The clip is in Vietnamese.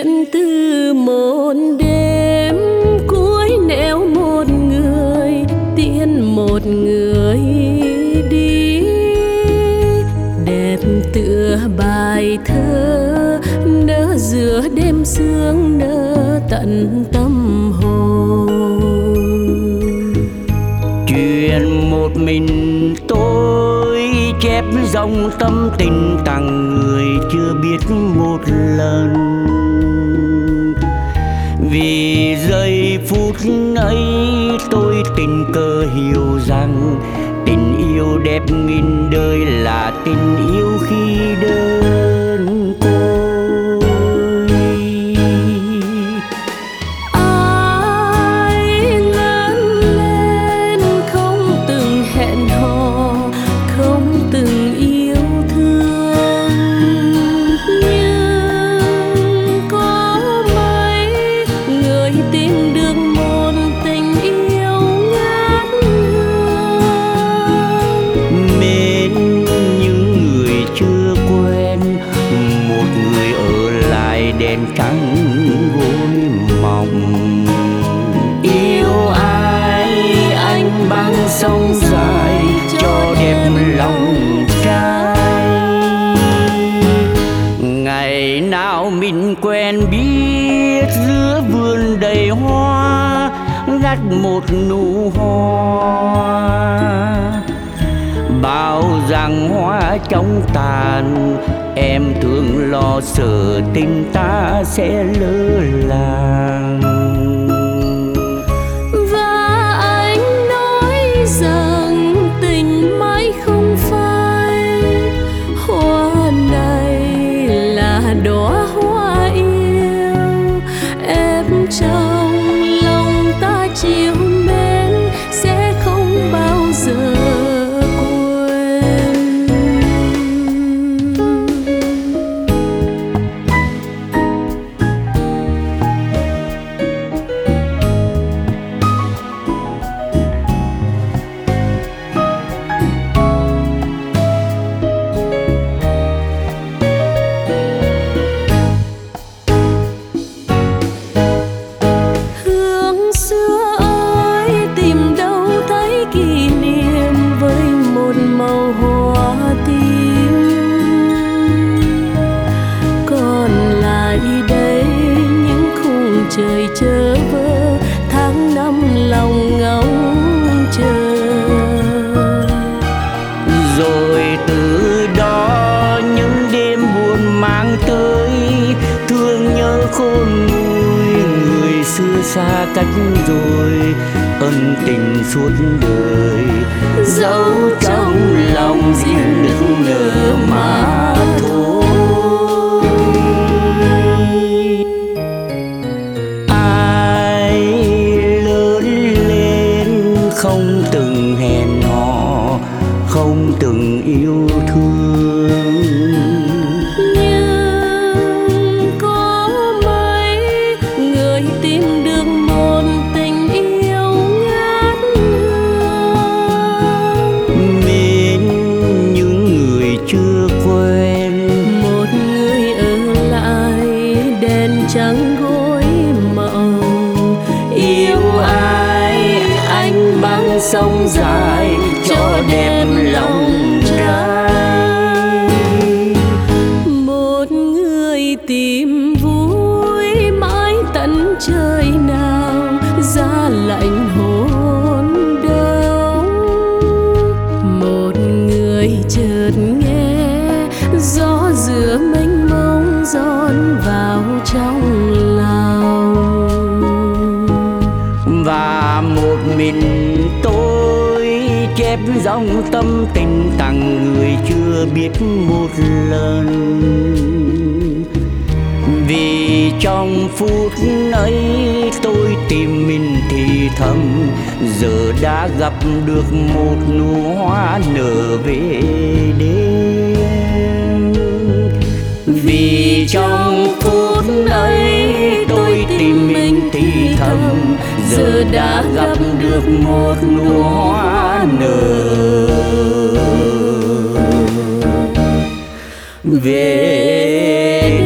chuyện từ một đêm cuối nẻo một người tiễn một người đi, đẹp tựa bài thơ nỡ giữa đêm sương nỡ tận tâm hồn. Chuyện một mình tôi chép dòng tâm tình tặng người chưa biết một lần, vì giây phút ấy tôi tình cờ hiểu rằng tình yêu đẹp nghìn đời là tình yêu khi đơn côi. Ai lớn lên không từng hẹn hò, không từng yêu thương, nhưng có mấy người tìm được một tình yêu ngát hương. Mến những người chưa quen, một người ở lại đèn trắng gối mộng. Yêu ai anh băng sông dài cho đẹp lòng trai. Ngày nào mình quen biết giữa vườn đầy hoa, gặt một nụ hoa. Bao rằng hoa trong tàn, em thường lo sợ tình ta sẽ lỡ làng. Và anh nói rằng tình mãi không phai, hoa này là đóa hoa yêu. Em trong lòng ta chiều mến sẽ không bao giờ quên. Hương xưa ơi tìm đâu thấy kỷ niệm với một màu hoa tím, còn lại đây những khung trời chơ vơ, tháng năm lòng ngóng chờ. Rồi từ đó những đêm buồn mang tới thương nhớ khôn nguôi, người xưa xa cách rồi ân tình suốt đời dấu trong lòng riêng nức nở mà thôi. Ai lớn lên không từng hẹn hò, không từng yêu thương, Nhưng có mấy người tìm được một tình yêu ngát hương. mến những người chưa quen, Một người ở lại đèn trắng gối mộng. yêu ai anh băng sông dài cho đẹp lòng trai. Một người tìm vui mãi tận trời nào, giá lạnh hôn đâu. Một người chợt nghe gió giữa mênh mông dọn vào trong lòng. Và một mình tôi chép dòng tâm tình tặng người chưa biết một lần, vì trong phút ấy tôi tìm mình thì thầm, giờ đã gặp được một nụ hoa nở về đêm. Vì trong phút ấy tôi tìm mình thì thầm, giờ đã gặp được một nụ hoa nở về